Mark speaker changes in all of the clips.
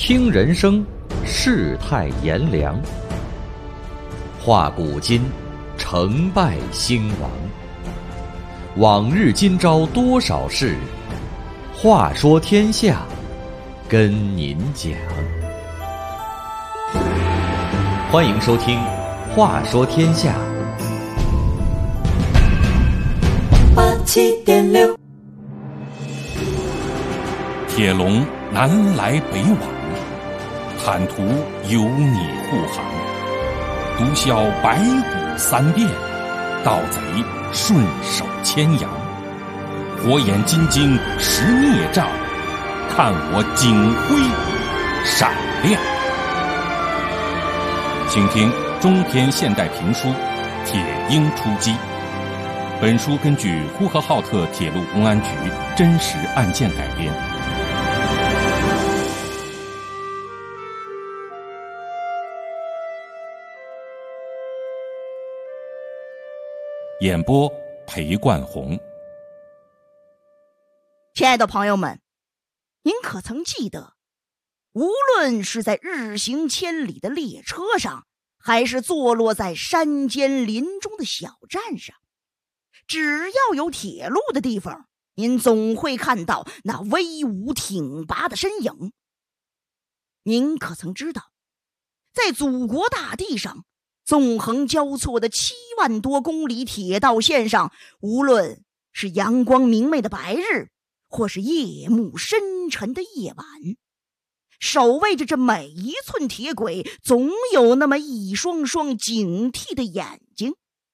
Speaker 1: 听人生，世态炎凉；话古今，成败兴亡。往日今朝多少事，话说天下，跟您讲。欢迎收听《话说天下》。
Speaker 2: 87.6，
Speaker 3: 铁笼南来北往，坦途有你护航。毒枭白骨三变，盗贼顺手牵羊。火眼金睛识孽障，看我警徽闪亮。请听中篇现代评书《铁鹰出击》。本书根据呼和浩特铁路公安局真实案件改编。演播裴冠红。
Speaker 4: 亲爱的朋友们，您可曾记得，无论是在日行千里的列车上，还是坐落在山间林中的小站上，只要有铁路的地方，您总会看到那威武挺拔的身影。您可曾知道，在祖国大地上纵横交错的7万多公里铁道线上，无论是阳光明媚的白日，或是夜幕深沉的夜晚，守卫着这每一寸铁轨，总有那么一双双警惕的眼睛。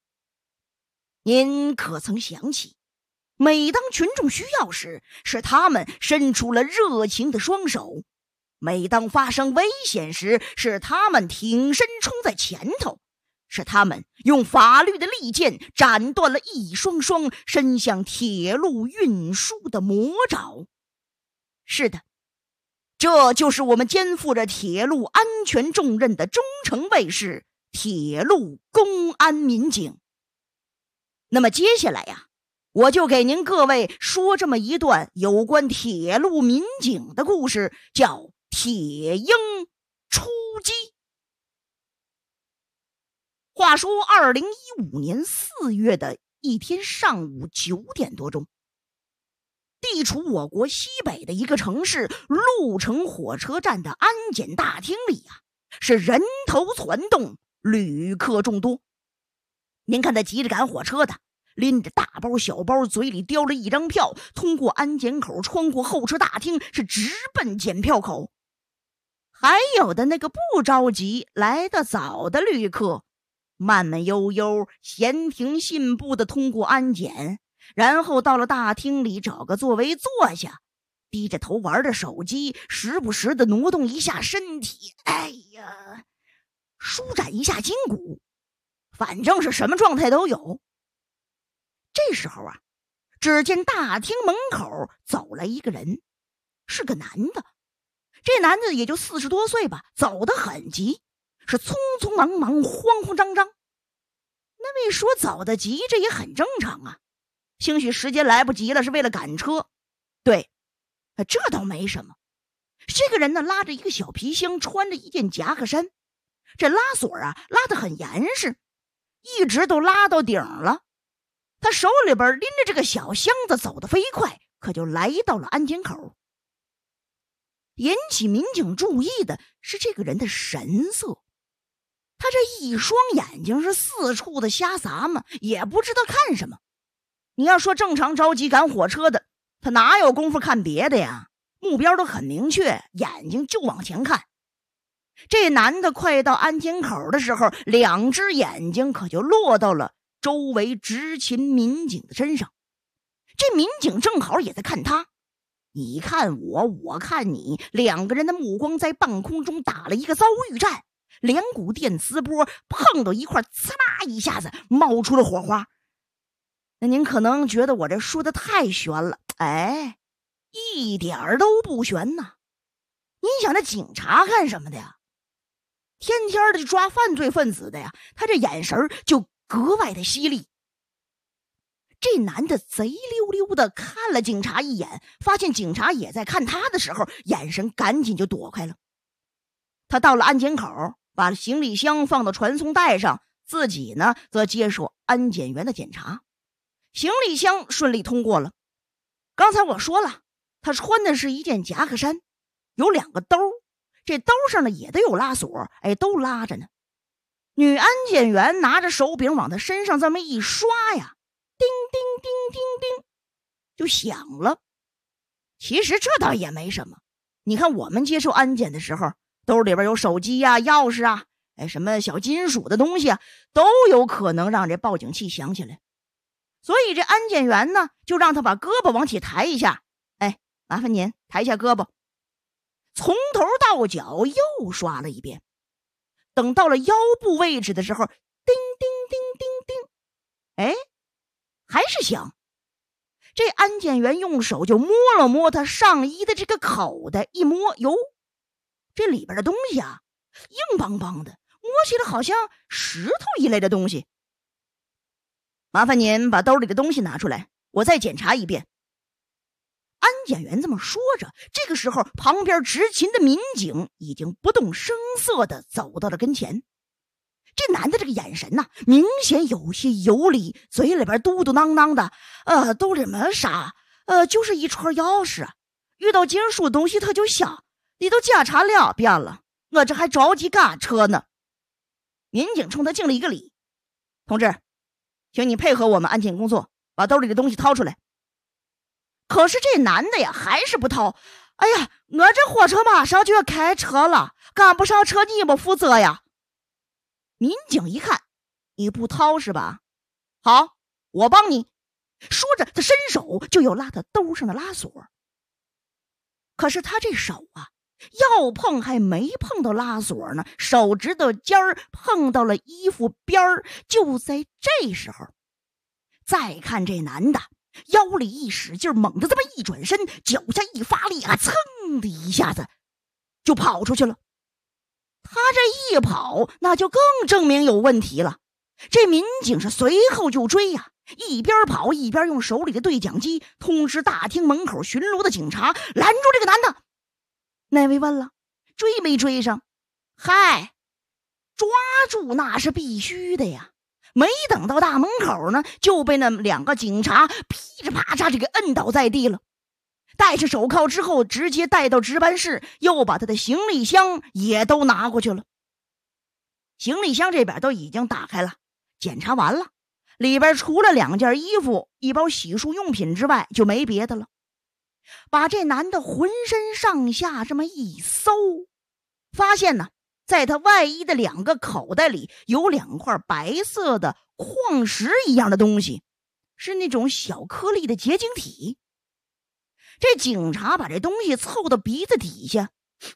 Speaker 4: 您可曾想起，每当群众需要时，是他们伸出了热情的双手；每当发生危险时，是他们挺身冲在前头；是他们用法律的利剑斩断了一双双伸向铁路运输的魔爪。是的，这就是我们肩负着铁路安全重任的忠诚卫士——铁路公安民警。那么接下来呀，我就给您各位说这么一段有关铁路民警的故事，叫铁鹰出击。话说2015年4月的一天上午9点多钟，地处我国西北的一个城市鹿城火车站的安检大厅里啊，是人头攒动，旅客众多。您看他急着赶火车的，拎着大包小包，嘴里叼了一张票，通过安检口，穿过候车大厅，是直奔检票口。还有的那个不着急来得早的旅客，慢慢悠悠闲庭信步地通过安检，然后到了大厅里找个座位坐下，低着头玩着手机，时不时地挪动一下身体，哎呀，舒展一下筋骨，反正是什么状态都有。这时候啊，只见大厅门口走来一个人，是个男的。这男的也就40多岁吧，走得很急，是匆匆忙忙，慌慌张张。那位说走得急，这也很正常啊，兴许时间来不及了，是为了赶车。对，这倒没什么。这个人呢，拉着一个小皮箱，穿着一件夹克衫，这拉锁啊拉得很严实，一直都拉到顶了。他手里边拎着这个小箱子，走得飞快，可就来到了安检口。引起民警注意的是这个人的神色，他这一双眼睛是四处的瞎撒嘛，也不知道看什么。你要说正常着急赶火车的，他哪有功夫看别的呀？目标都很明确，眼睛就往前看。这男的快到安检口的时候，两只眼睛可就落到了周围执勤民警的身上。这民警正好也在看他，你看我，我看你，两个人的目光在半空中打了一个遭遇战，两股电磁波碰到一块，呲啦一下子冒出了火花。那您可能觉得我这说的太悬了，哎，一点都不悬呐。您想那警察干什么的呀？天天的抓犯罪分子的呀，他这眼神就格外的犀利。这男的贼溜溜的看了警察一眼，发现警察也在看他的时候，眼神赶紧就躲开了。 他到了安检口，把行李箱放到传送带上，自己呢则接受安检员的检查。行李箱顺利通过了。刚才我说了，他穿的是一件夹克衫，有2个兜，这兜上呢也都有拉锁，都拉着呢。女安检员拿着手柄往他身上这么一刷呀，叮叮叮叮叮就响了。其实这倒也没什么，你看我们接受安检的时候，兜里边有手机呀、钥匙啊，什么小金属的东西啊，都有可能让这报警器响起来。所以这安检员呢，就让他把胳膊往起抬一下，麻烦您抬一下胳膊。从头到脚又刷了一遍，等到了腰部位置的时候，叮叮叮叮叮，还是响。这安检员用手就摸了摸他上衣的这个口袋，一摸，哟，这里边的东西啊，硬邦邦的，摸起来好像石头一类的东西。麻烦您把兜里的东西拿出来，我再检查一遍。安检员这么说着，这个时候旁边执勤的民警已经不动声色地走到了跟前。这男的这个眼神呢，明显有些游离，嘴里边嘟嘟囔囔的，都什么啥？就是一串钥匙，遇到金属东西他就响，你都检查2遍了，我这还着急赶车呢。民警冲他敬了一个礼，同志，请你配合我们安检工作，把兜里的东西掏出来。可是这男的呀，还是不掏。哎呀，我这火车马上就要开车了，赶不上车你不负责呀。民警一看，你不掏是吧？好，我帮你。说着，他伸手就要拉他兜上的拉锁。可是他这手啊，要碰还没碰到拉锁呢，手指头尖儿碰到了衣服边儿。就在这时候，再看这男的腰里一使劲，猛地这么一转身，脚下一发力啊，噌的一下子就跑出去了。他这一跑，那就更证明有问题了。这民警是随后就追呀，一边跑一边用手里的对讲机通知大厅门口巡逻的警察，拦住这个男的。那位问了，追没追上？嗨，抓住那是必须的呀。没等到大门口呢，就被那2个警察噼里啪嚓这个摁倒在地了。戴上手铐之后，直接带到值班室，又把他的行李箱也都拿过去了。行李箱这边都已经打开了，检查完了，里边除了2件衣服、1包洗漱用品之外，就没别的了。把这男的浑身上下这么一搜，发现呢，在他外衣的2个口袋里有2块白色的矿石一样的东西，是那种小颗粒的结晶体。这警察把这东西凑到鼻子底下，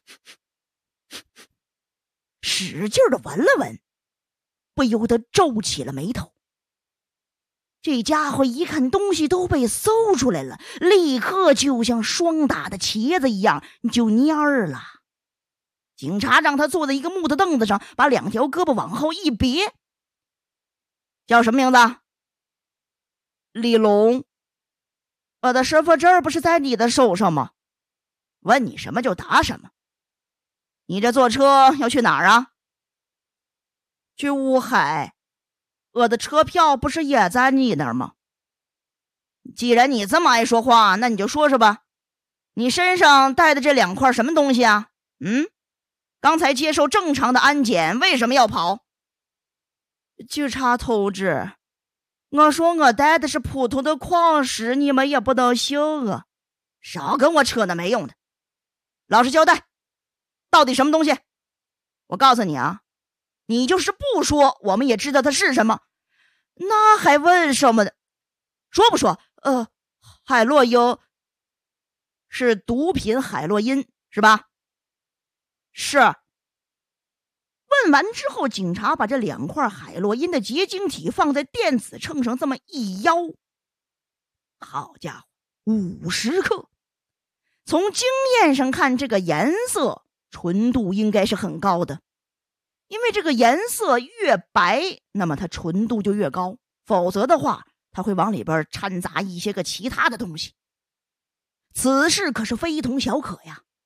Speaker 4: 使劲的闻了闻，不由得皱起了眉头。这家伙一看东西都被搜出来了，立刻就像霜打的茄子一样就蔫儿了。警察让他坐在一个木头凳子上，把2条胳膊往后一别。叫什么名字？李龙。我的身份证不是在你的手上吗？问你什么就答什么。你这坐车要去哪儿啊？去乌海。我的车票不是也在你那儿吗？既然你这么爱说话，那你就说说吧。你身上带的这2块什么东西啊？刚才接受正常的安检，为什么要跑？警察同志，我说我带的是普通的矿石，你们也不能信啊！少跟我扯那没用的，老实交代，到底什么东西？我告诉你啊，你就是不说，我们也知道它是什么，那还问什么呢？说不说？海洛因是毒品，海洛因是吧？是。问完之后，警察把这2块海洛因的结晶体放在电子秤上这么一摇，好家伙，50克。从经验上看，这个颜色纯度应该是很高的，因为这个颜色越白，那么它纯度就越高，否则的话它会往里边掺杂一些个其他的东西。此事可是非同小可呀。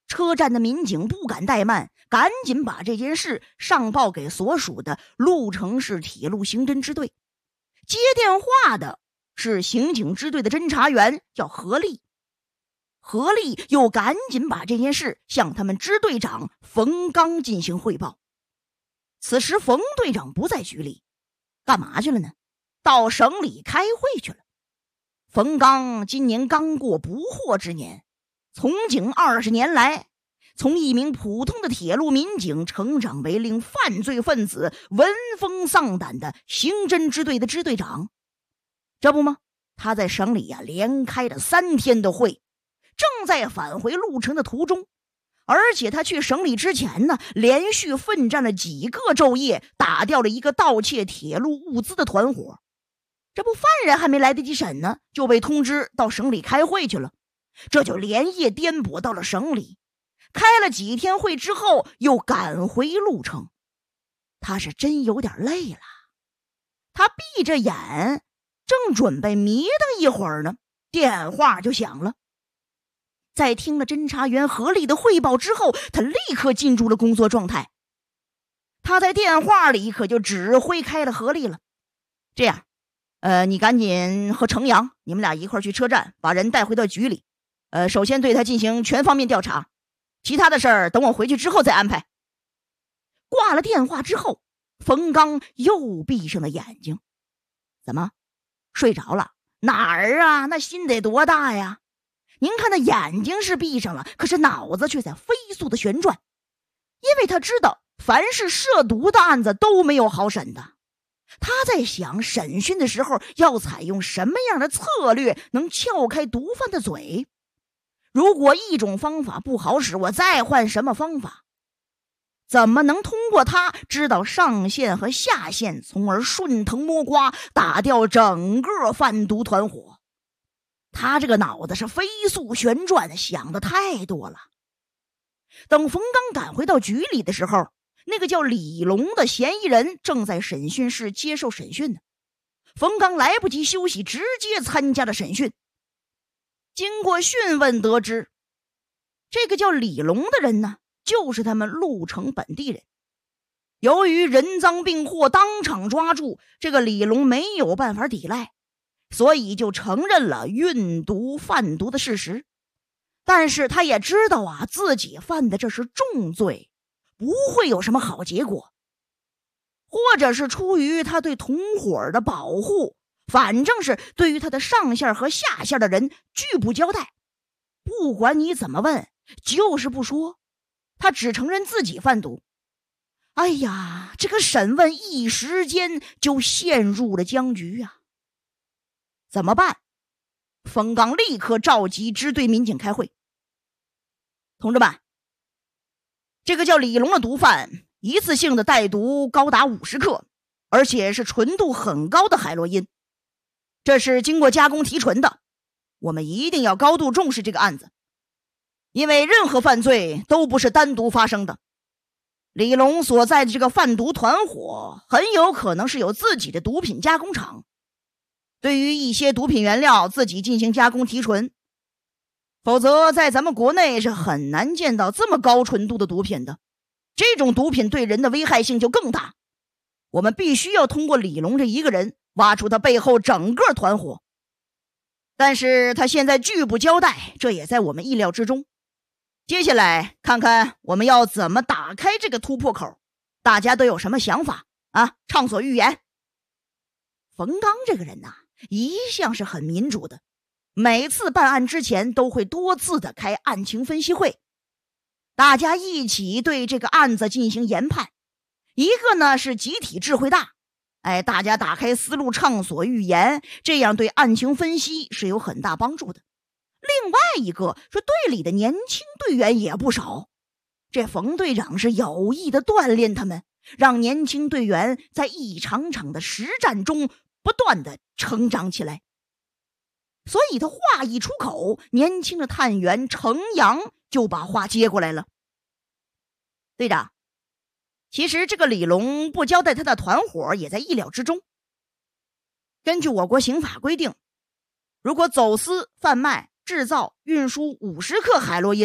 Speaker 4: 车站的民警不敢怠慢，赶紧把这件事上报给所属的鹿城市铁路刑侦支队。接电话的是刑警支队的侦查员，叫何立。何立又赶紧把这件事向他们支队长冯刚进行汇报。此时冯队长不在局里，干嘛去了呢？到省里开会去了。冯刚今年刚过不惑之年，从警20年来，从一名普通的铁路民警成长为令犯罪分子闻风丧胆的刑侦支队的支队长。这不吗？他在省里连开了3天的会，正在返回鹿城的途中。而且他去省里之前呢，连续奋战了几个昼夜，打掉了一个盗窃铁路物资的团伙。这不，犯人还没来得及审呢，就被通知到省里开会去了。这就连夜颠簸到了省里，开了几天会之后，又赶回鹿城。他是真有点累了。他闭着眼，正准备迷瞪一会儿呢，电话就响了。在听了侦查员何立的汇报之后，他立刻进入了工作状态。他在电话里可就指挥开了何立了。这样，你赶紧和程阳，你们俩一块去车站，把人带回到局里。首先对他进行全方面调查，其他的事儿等我回去之后再安排。挂了电话之后，冯刚又闭上了眼睛。怎么，睡着了？哪儿啊？那心得多大呀！您看他眼睛是闭上了，可是脑子却在飞速的旋转，因为他知道凡是涉毒的案子都没有好审的。他在想审讯的时候要采用什么样的策略能撬开毒贩的嘴。如果一种方法不好使，我再换什么方法？怎么能通过他知道上线和下线，从而顺藤摸瓜打掉整个贩毒团伙？他这个脑子是飞速旋转，想的太多了。等冯刚赶回到局里的时候，那个叫李龙的嫌疑人正在审讯室接受审讯呢。冯刚来不及休息，直接参加了审讯。经过讯问得知，这个叫李龙的人呢，就是他们鹿城本地人。由于人赃并获，当场抓住，这个李龙没有办法抵赖，所以就承认了运毒贩毒的事实。但是他也知道自己犯的这是重罪，不会有什么好结果。或者是出于他对同伙的保护，反正是对于他的上线和下线的人拒不交代。不管你怎么问，就是不说，他只承认自己贩毒。哎呀，这个审问一时间就陷入了僵局啊！怎么办？冯刚立刻召集支队民警开会。同志们，这个叫李龙的毒贩一次性的带毒高达50克，而且是纯度很高的海洛因，这是经过加工提纯的。我们一定要高度重视这个案子，因为任何犯罪都不是单独发生的。李龙所在的这个贩毒团伙很有可能是有自己的毒品加工厂，对于一些毒品原料自己进行加工提纯，否则在咱们国内是很难见到这么高纯度的毒品的。这种毒品对人的危害性就更大。我们必须要通过李龙这一个人挖出他背后整个团伙，但是他现在拒不交代，这也在我们意料之中。接下来看看我们要怎么打开这个突破口，大家都有什么想法啊？畅所欲言。冯刚这个人一向是很民主的，每次办案之前都会多次的开案情分析会，大家一起对这个案子进行研判。一个呢是集体智慧大，大家打开思路，畅所欲言，这样对案情分析是有很大帮助的。另外一个是队里的年轻队员也不少，这冯队长是有意的锻炼他们，让年轻队员在一场场的实战中不断的成长起来。所以他话一出口，年轻的探员程阳就把话接过来了。队长，其实这个李龙不交代他的团伙也在意料之中。根据我国刑法规定，如果走私、贩卖、制造、运输50克海洛因，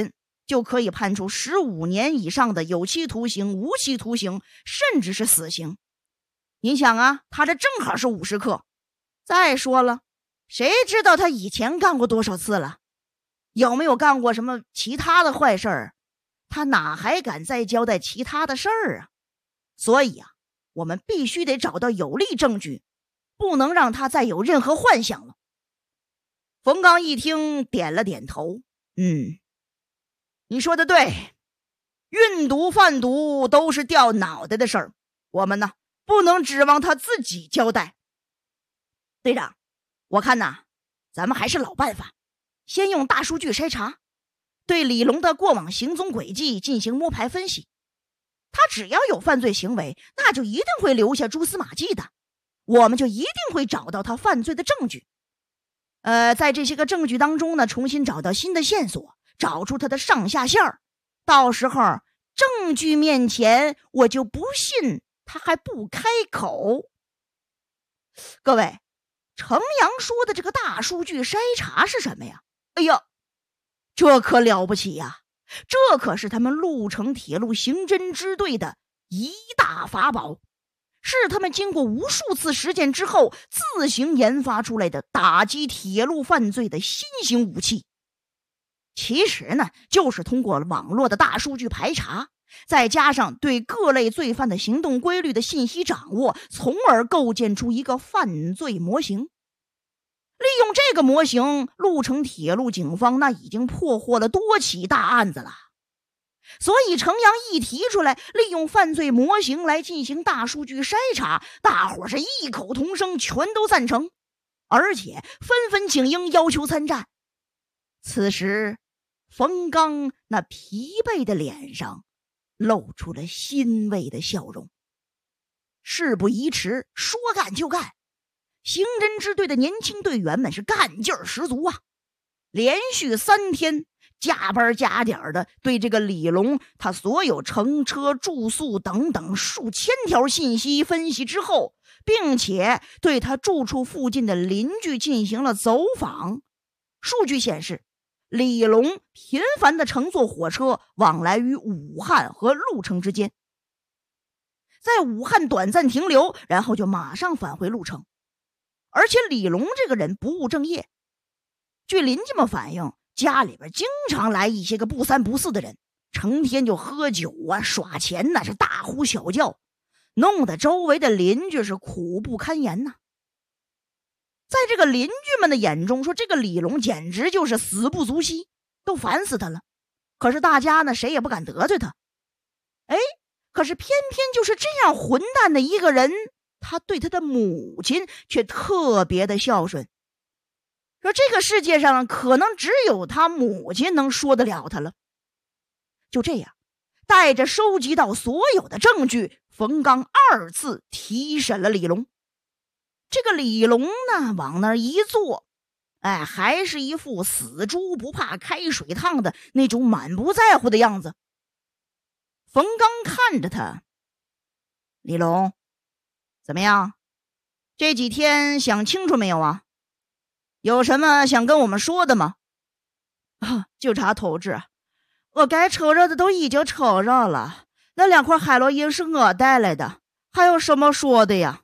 Speaker 4: 就可以判处15年以上的有期徒刑、无期徒刑，甚至是死刑。您想啊，他这正好是50克。再说了，谁知道他以前干过多少次了？有没有干过什么其他的坏事儿？他哪还敢再交代其他的事儿啊？所以啊，我们必须得找到有力证据，不能让他再有任何幻想了。冯刚一听，点了点头。你说的对，运毒贩毒都是掉脑袋的事儿，我们呢不能指望他自己交代。队长，我看呐，咱们还是老办法，先用大数据筛查，对李龙的过往行踪轨迹进行摸排分析。他只要有犯罪行为，那就一定会留下蛛丝马迹的，我们就一定会找到他犯罪的证据。在这些个证据当中呢，重新找到新的线索，找出他的上下线儿。到时候证据面前，我就不信他还不开口。各位，程阳说的这个大数据筛查是什么呀？哎呀，这可了不起呀！这可是他们鹿城铁路刑侦支队的一大法宝，是他们经过无数次实践之后自行研发出来的打击铁路犯罪的新型武器。其实呢，就是通过网络的大数据排查，再加上对各类罪犯的行动规律的信息掌握，从而构建出一个犯罪模型。利用这个模型，鹿城铁路警方那已经破获了多起大案子了。所以程阳一提出来利用犯罪模型来进行大数据筛查，大伙是异口同声，全都赞成，而且纷纷请缨要求参战。此时冯刚那疲惫的脸上露出了欣慰的笑容。事不宜迟，说干就干。刑侦支队的年轻队员们是干劲儿十足啊，连续3天加班加点的对这个李龙他所有乘车、住宿等等数千条信息分析之后，并且对他住处附近的邻居进行了走访。数据显示，李龙频繁地乘坐火车往来于武汉和鹿城之间，在武汉短暂停留，然后就马上返回鹿城。而且李龙这个人不务正业，据邻居们反映，家里边经常来一些个不三不四的人，成天就喝酒啊、耍钱呐，是大呼小叫，弄得周围的邻居是苦不堪言呐。在这个邻居们的眼中，说这个李龙简直就是死不足惜，都烦死他了。可是大家呢，谁也不敢得罪他。可是偏偏就是这样混蛋的一个人，他对他的母亲却特别的孝顺。说这个世界上可能只有他母亲能说得了他了。就这样，带着收集到所有的证据，冯刚2次提审了李龙。这个李龙呢，往那儿一坐，还是一副死猪不怕开水烫的那种满不在乎的样子。冯刚看着他，李龙，怎么样？这几天想清楚没有啊？有什么想跟我们说的吗？就差同志，我该承认的都已经承认了，那2块海洛因是我带来的，还有什么说的呀？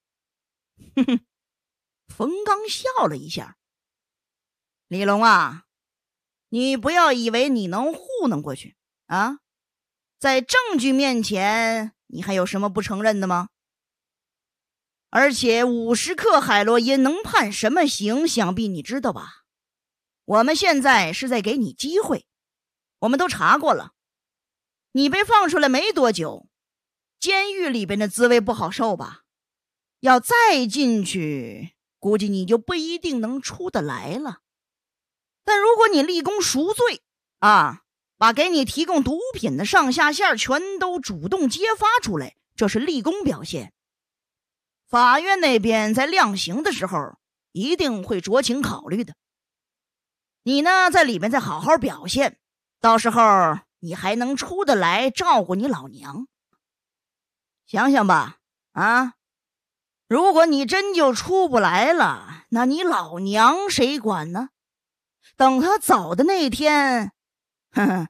Speaker 4: 冯刚笑了一下。李龙啊，你不要以为你能糊弄过去啊！在证据面前，你还有什么不承认的吗？而且50克海洛因能判什么刑，想必你知道吧？我们现在是在给你机会，我们都查过了，你被放出来没多久，监狱里边的滋味不好受吧？要再进去，估计你就不一定能出得来了。但如果你立功赎罪啊，把给你提供毒品的上下线全都主动揭发出来，这是立功表现。法院那边在量刑的时候一定会酌情考虑的。你呢，在里面再好好表现，到时候你还能出得来照顾你老娘。想想吧，啊，如果你真就出不来了，那你老娘谁管呢？等他走的那天，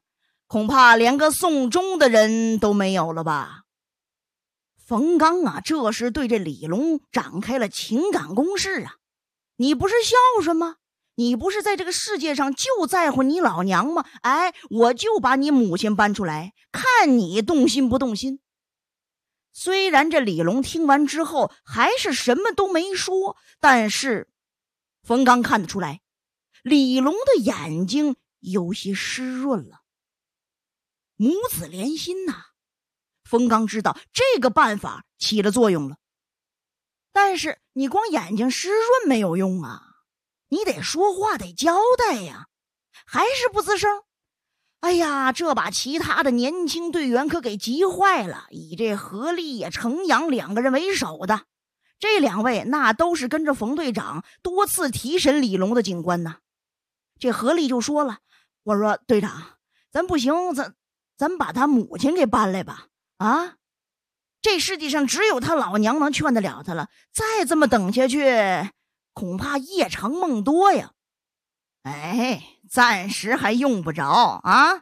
Speaker 4: 恐怕连个送终的人都没有了吧。冯刚啊，这时对这李龙展开了情感攻势啊。你不是孝顺吗？你不是在这个世界上就在乎你老娘吗？哎，我就把你母亲搬出来，看你动心不动心。虽然这李龙听完之后还是什么都没说，但是冯刚看得出来，李龙的眼睛有些湿润了。母子连心呐，冯刚知道这个办法起了作用了。但是你光眼睛湿润没有用啊，你得说话，得交代呀，还是不吱声。哎呀，这把其他的年轻队员可给急坏了。以这何立呀、程阳两个人为首的，这两位那都是跟着冯队长多次提审李龙的警官呢。这何立就说了：“我说队长，咱不行，咱把他母亲给搬来吧。啊，这世界上只有他老娘能劝得了他了，再这么等下去，恐怕夜长梦多呀。哎，暂时还用不着啊。”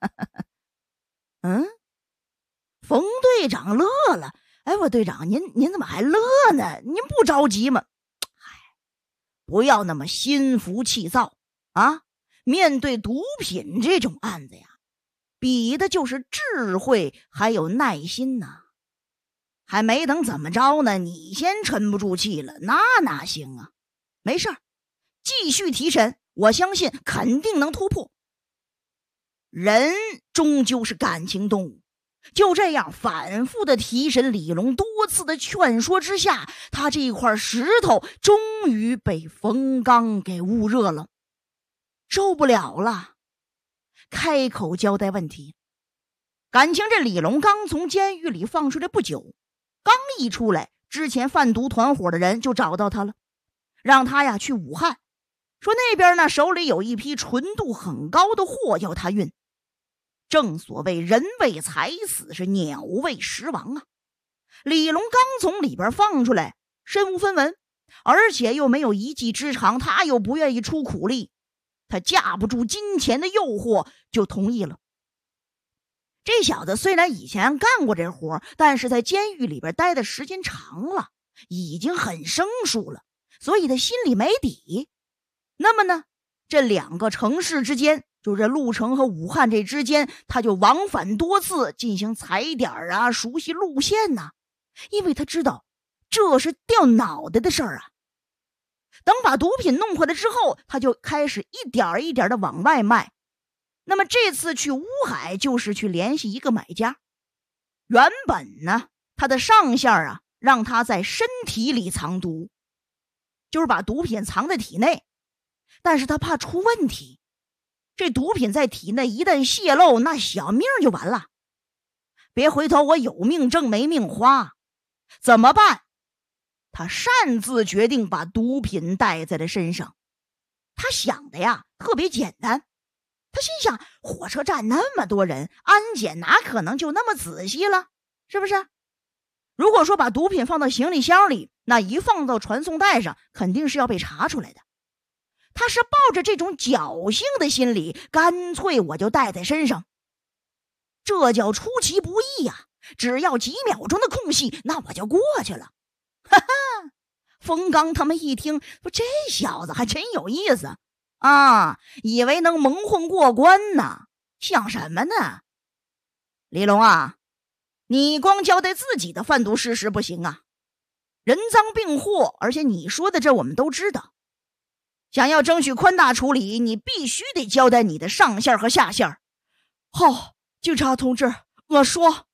Speaker 4: 冯队长乐了。哎，我队长，您怎么还乐呢？您不着急吗？不要那么心浮气躁啊！面对毒品这种案子呀，比的就是智慧还有耐心呐。还没等怎么着呢，你先沉不住气了，那哪行啊？没事儿，继续提审，我相信肯定能突破。人终究是感情动物，就这样反复的提审李龙，多次的劝说之下，他这块石头终于被冯刚给捂热了，受不了了，开口交代问题。感情这李龙刚从监狱里放出来不久，刚一出来，之前贩毒团伙的人就找到他了，让他呀去武汉，说那边呢手里有一批纯度很高的货要他运。正所谓人为财死，是鸟为食亡啊。李龙刚从里边放出来，身无分文，而且又没有一技之长，他又不愿意出苦力，他架不住金钱的诱惑，就同意了。这小子虽然以前干过这活，但是在监狱里边待的时间长了，已经很生疏了，所以他心里没底。那么呢，这两个城市之间，就这鹿城和武汉这之间，他就往返多次进行踩点啊，熟悉路线呐。因为他知道这是掉脑袋的事儿啊。等把毒品弄回来之后，他就开始一点一点的往外卖。那么这次去乌海就是去联系一个买家。原本呢，他的上线啊，让他在身体里藏毒，就是把毒品藏在体内。但是他怕出问题，这毒品在体内一旦泄露，那小命就完了。别回头我有命挣没命花，怎么办？他擅自决定把毒品带在了身上。他想的呀特别简单，他心想火车站那么多人，安检哪可能就那么仔细了，是不是？如果说把毒品放到行李箱里，那一放到传送带上，肯定是要被查出来的。他是抱着这种侥幸的心理，干脆我就带在身上。这叫出其不意呀，只要几秒钟的空隙，那我就过去了。哈哈，冯刚他们一听，说这小子还真有意思啊，以为能蒙混过关呢，想什么呢？李龙啊，你光交代自己的贩毒事实不行啊，人赃并获，而且你说的这我们都知道。想要争取宽大处理，你必须得交代你的上线和下线。好，警察同志，我说。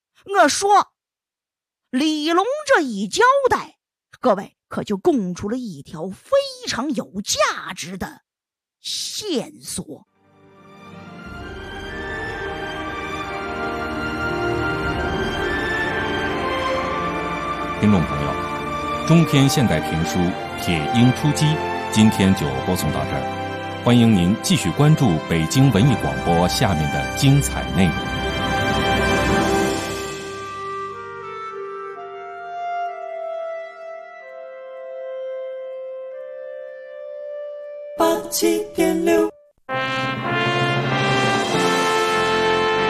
Speaker 4: 李龙这一交代，各位可就供出了一条非常有价值的线索。
Speaker 3: 听众朋友，中篇现代评书《铁鹰出击》今天就播送到这儿，欢迎您继续关注北京文艺广播下面的精彩内容。
Speaker 2: 87.6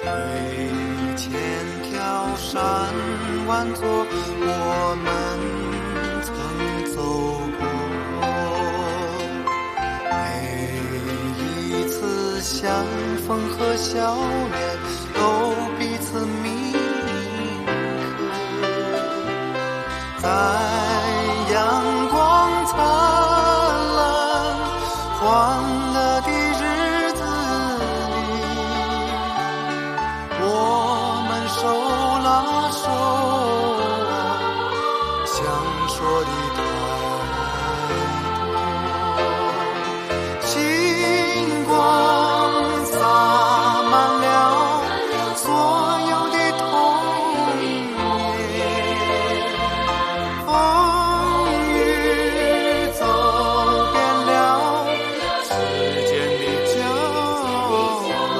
Speaker 2: 千条山万座，我们曾走过。每一次相逢和笑脸，都彼此铭刻在阳光灿烂欢乐的日子里，我们手拉手，想说的太多，星光洒满了所有的童年，风雨走遍了世间的角落，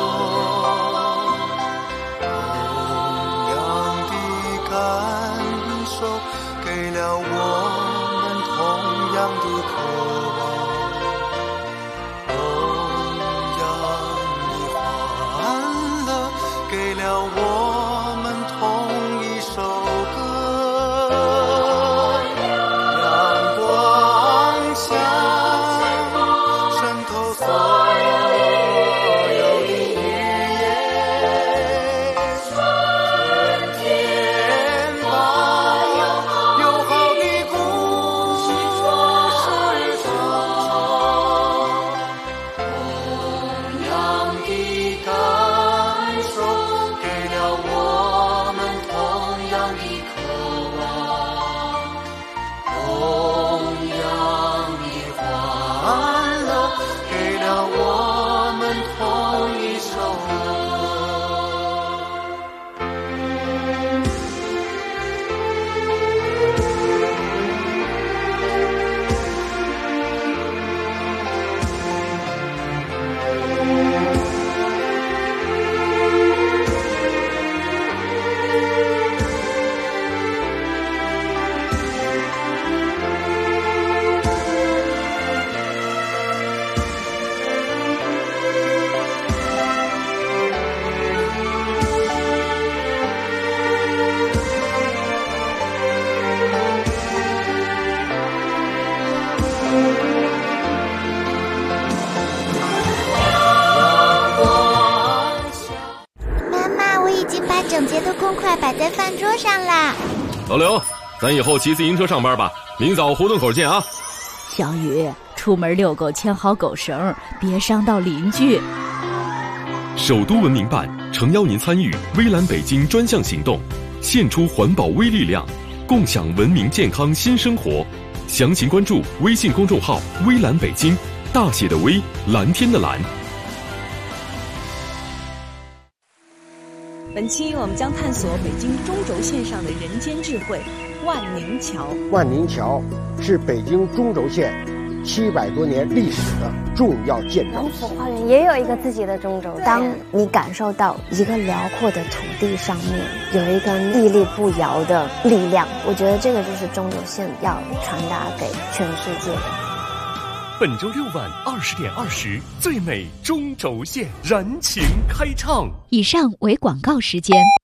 Speaker 2: 同样的感受给了我们同样的渴望，同样的欢乐给了我们同一首歌。阳光下渗透所有的语言，春天把友好的故事唱，同样的感受给了我们同样的渴望，同样的欢乐给了我们同一首
Speaker 5: 妈妈，我已经把整洁的公筷摆在饭桌上啦。
Speaker 6: 老刘，咱以后骑自行车上班吧，明早胡同口见啊。
Speaker 7: 小雨，出门遛狗牵好狗绳，别伤到邻居。
Speaker 6: 首都文明办诚邀您参与微蓝北京专项行动，献出环保微力量，共享文明健康新生活。详情关注微信公众号微蓝北京，大写的微，蓝天的蓝。
Speaker 8: 本期我们将探索北京中轴线上的人间智慧——万宁桥。
Speaker 9: 万宁桥是北京中轴线700多年历史的重要建筑。
Speaker 10: 龙府花园也有一个自己的中轴线。当你感受到一个辽阔的土地上面有一个屹立不摇的力量，我觉得这个就是中轴线要传达给全世界的。
Speaker 11: 本周6晚20点20，最美中轴线燃情开唱。
Speaker 7: 以上为广告时间。